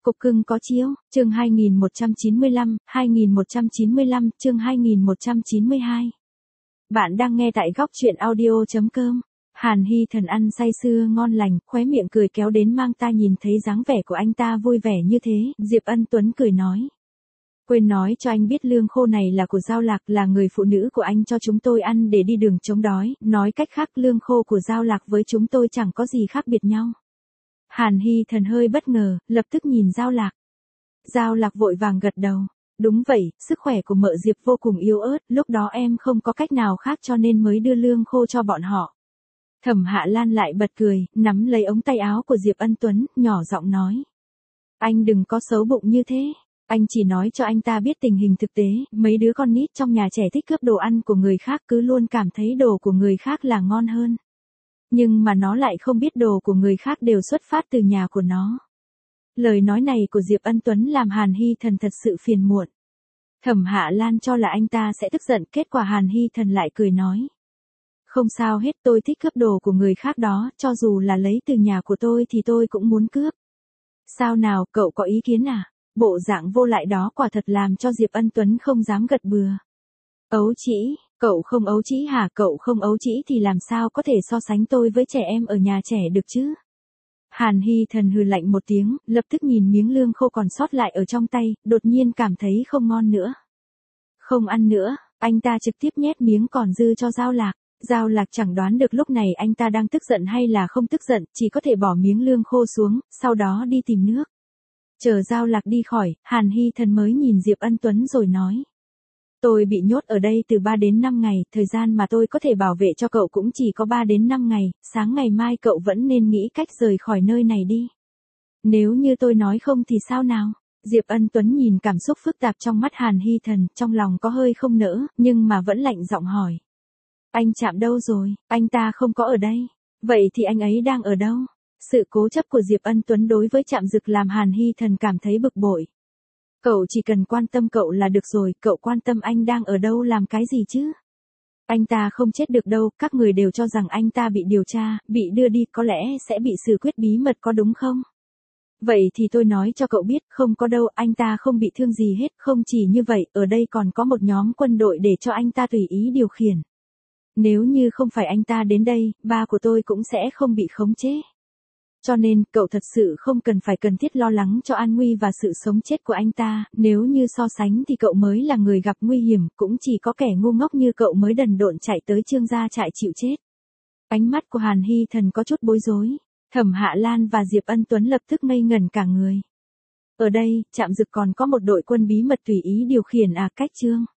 Cục cưng có chiếu, chương 2195, chương 2192. Bạn đang nghe tại góc chuyện audio.com. Hàn Hy Thần ăn say sưa ngon lành, khóe miệng cười kéo đến mang ta nhìn thấy dáng vẻ của anh ta vui vẻ như thế, Diệp Ân Tuấn cười nói. Quên nói cho anh biết lương khô này là của Giao Lạc, là người phụ nữ của anh cho chúng tôi ăn để đi đường chống đói, nói cách khác lương khô của Giao Lạc với chúng tôi chẳng có gì khác biệt nhau. Hàn Hy Thần hơi bất ngờ, lập tức nhìn Giao Lạc. Giao Lạc vội vàng gật đầu. Đúng vậy, sức khỏe của mợ Diệp vô cùng yếu ớt, lúc đó em không có cách nào khác cho nên mới đưa lương khô cho bọn họ. Thẩm Hạ Lan lại bật cười, nắm lấy ống tay áo của Diệp Ân Tuấn, nhỏ giọng nói. Anh đừng có xấu bụng như thế. Anh chỉ nói cho anh ta biết tình hình thực tế, mấy đứa con nít trong nhà trẻ thích cướp đồ ăn của người khác cứ luôn cảm thấy đồ của người khác là ngon hơn. Nhưng mà nó lại không biết đồ của người khác đều xuất phát từ nhà của nó. Lời nói này của Diệp Ân Tuấn làm Hàn Hy Thần thật sự phiền muộn. Thẩm Hạ Lan cho là anh ta sẽ tức giận, kết quả Hàn Hy Thần lại cười nói. Không sao hết, tôi thích cướp đồ của người khác đó, cho dù là lấy từ nhà của tôi thì tôi cũng muốn cướp. Sao nào, cậu có ý kiến à? Bộ dạng vô lại đó quả thật làm cho Diệp Ân Tuấn không dám gật bừa. Ấu trĩ, cậu không ấu trĩ hả? Cậu không ấu trĩ thì làm sao có thể so sánh tôi với trẻ em ở nhà trẻ được chứ? Hàn Hy Thần hừ lạnh một tiếng, lập tức nhìn miếng lương khô còn sót lại ở trong tay, đột nhiên cảm thấy không ngon nữa. Không ăn nữa, anh ta trực tiếp nhét miếng còn dư cho Giao Lạc. Giao Lạc chẳng đoán được lúc này anh ta đang tức giận hay là không tức giận, chỉ có thể bỏ miếng lương khô xuống, sau đó đi tìm nước. Chờ Giao Lạc đi khỏi, Hàn Hy Thần mới nhìn Diệp Ân Tuấn rồi nói. Tôi bị nhốt ở đây từ 3 đến 5 ngày, thời gian mà tôi có thể bảo vệ cho cậu cũng chỉ có 3 đến 5 ngày, sáng ngày mai cậu vẫn nên nghĩ cách rời khỏi nơi này đi. Nếu như tôi nói không thì sao nào? Diệp Ân Tuấn nhìn cảm xúc phức tạp trong mắt Hàn Hy Thần, trong lòng có hơi không nỡ, nhưng mà vẫn lạnh giọng hỏi. Anh Trạm đâu rồi? Anh ta không có ở đây. Vậy thì anh ấy đang ở đâu? Sự cố chấp của Diệp Ân Tuấn đối với Trạm Dực làm Hàn Hy Thần cảm thấy bực bội. Cậu chỉ cần quan tâm cậu là được rồi, cậu quan tâm anh đang ở đâu làm cái gì chứ? Anh ta không chết được đâu, các người đều cho rằng anh ta bị điều tra, bị đưa đi, có lẽ sẽ bị xử quyết bí mật có đúng không? Vậy thì tôi nói cho cậu biết, không có đâu, anh ta không bị thương gì hết, không chỉ như vậy, ở đây còn có một nhóm quân đội để cho anh ta tùy ý điều khiển. Nếu như không phải anh ta đến đây, ba của tôi cũng sẽ không bị khống chế. Cho nên, cậu thật sự không cần thiết lo lắng cho an nguy và sự sống chết của anh ta, nếu như so sánh thì cậu mới là người gặp nguy hiểm, cũng chỉ có kẻ ngu ngốc như cậu mới đần độn chạy tới Trương gia trại chịu chết. Ánh mắt của Hàn Hy Thần có chút bối rối, Thẩm Hạ Lan và Diệp Ân Tuấn lập tức ngây ngẩn cả người. Ở đây, Trạm Dực còn có một đội quân bí mật tùy ý điều khiển à? Cách Trương